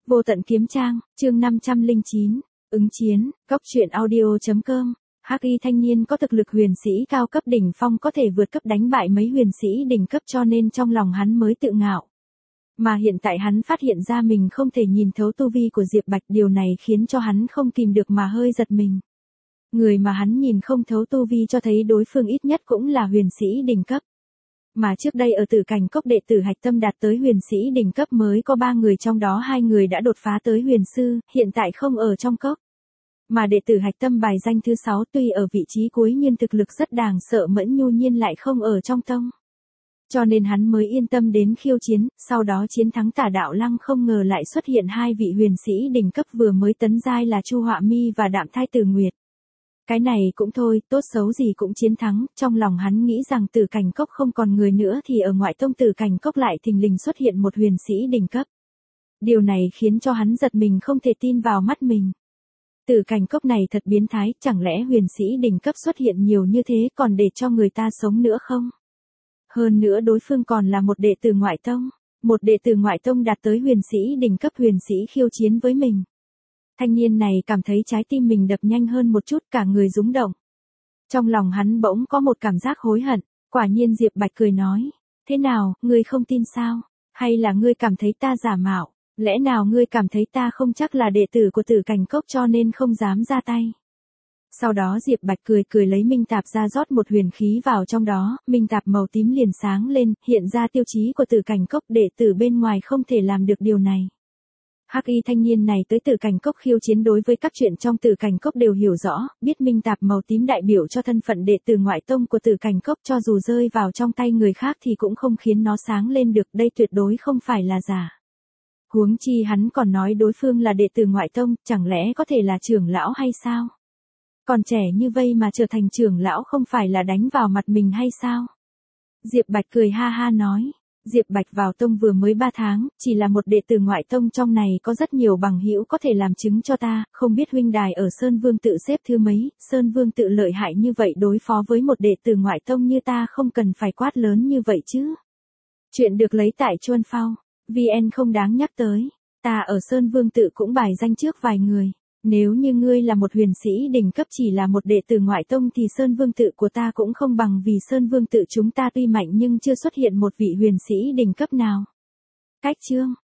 Vô tận kiếm trang, chương 509, ứng chiến, góc truyện audio.com. Hắc y thanh niên có thực lực huyền sĩ cao cấp đỉnh phong, có thể vượt cấp đánh bại mấy huyền sĩ đỉnh cấp, cho nên trong lòng hắn mới tự ngạo. Mà hiện tại hắn phát hiện ra mình không thể nhìn thấu tu vi của Diệp Bạch, điều này khiến cho hắn không kìm được mà hơi giật mình. Người mà hắn nhìn không thấu tu vi cho thấy đối phương ít nhất cũng là huyền sĩ đỉnh cấp. Mà trước đây ở Tử Cảnh Cốc đệ tử Hạch Tâm đạt tới huyền sĩ đỉnh cấp mới có 3 người, trong đó 2 người đã đột phá tới huyền sư, hiện tại không ở trong cốc. Mà đệ tử Hạch Tâm bài danh thứ 6 tuy ở vị trí cuối nhưng thực lực rất đáng sợ, Mẫn Nhu Nhiên lại không ở trong tông. Cho nên hắn mới yên tâm đến khiêu chiến, sau đó chiến thắng Tả Đạo Lăng. Không ngờ lại xuất hiện 2 vị huyền sĩ đỉnh cấp vừa mới tấn giai là Chu Họa Mi và Đạm Thai Tử Nguyệt. Cái này cũng thôi, tốt xấu gì cũng chiến thắng, trong lòng hắn nghĩ rằng Tử Cảnh Cốc không còn người nữa thì ở ngoại tông Tử Cảnh Cốc lại thình lình xuất hiện một huyền sĩ đỉnh cấp. Điều này khiến cho hắn giật mình, không thể tin vào mắt mình. Tử Cảnh Cốc này thật biến thái, chẳng lẽ huyền sĩ đỉnh cấp xuất hiện nhiều như thế còn để cho người ta sống nữa không? Hơn nữa đối phương còn là một đệ tử ngoại tông, một đệ tử ngoại tông đạt tới huyền sĩ đỉnh cấp, huyền sĩ khiêu chiến với mình. Thanh niên này cảm thấy trái tim mình đập nhanh hơn một chút, cả người rúng động. Trong lòng hắn bỗng có một cảm giác hối hận. Quả nhiên Diệp Bạch cười nói, thế nào, ngươi không tin sao? Hay là ngươi cảm thấy ta giả mạo? Lẽ nào ngươi cảm thấy ta không chắc là đệ tử của Tử Cảnh Cốc cho nên không dám ra tay? Sau đó Diệp Bạch cười lấy minh tạp ra, rót một huyền khí vào trong đó, minh tạp màu tím liền sáng lên, hiện ra tiêu chí của Tử Cảnh Cốc, đệ tử bên ngoài không thể làm được điều này. Hắc y thanh niên này tới Tử Cảnh Cốc khiêu chiến, đối với các chuyện trong Tử Cảnh Cốc đều hiểu rõ, biết minh tạp màu tím đại biểu cho thân phận đệ tử ngoại tông của Tử Cảnh Cốc, cho dù rơi vào trong tay người khác thì cũng không khiến nó sáng lên được, đây tuyệt đối không phải là giả. Huống chi hắn còn nói đối phương là đệ tử ngoại tông, chẳng lẽ có thể là trưởng lão hay sao? Còn trẻ như vây mà trở thành trưởng lão không phải là đánh vào mặt mình hay sao? Diệp Bạch cười ha ha nói. Diệp Bạch vào tông vừa mới 3 tháng, chỉ là một đệ tử ngoại tông, trong này có rất nhiều bằng hữu có thể làm chứng cho ta, không biết huynh đài ở Sơn Vương Tự xếp thứ mấy, Sơn Vương Tự lợi hại như vậy, đối phó với một đệ tử ngoại tông như ta không cần phải quát lớn như vậy chứ. Chuyện được lấy tại Chuân Phao, VN không đáng nhắc tới, ta ở Sơn Vương Tự cũng bài danh trước vài người. Nếu như ngươi là một huyền sĩ đỉnh cấp chỉ là một đệ tử ngoại tông thì Sơn Vương Tự của ta cũng không bằng, vì Sơn Vương Tự chúng ta tuy mạnh nhưng chưa xuất hiện một vị huyền sĩ đỉnh cấp nào. Cách chương,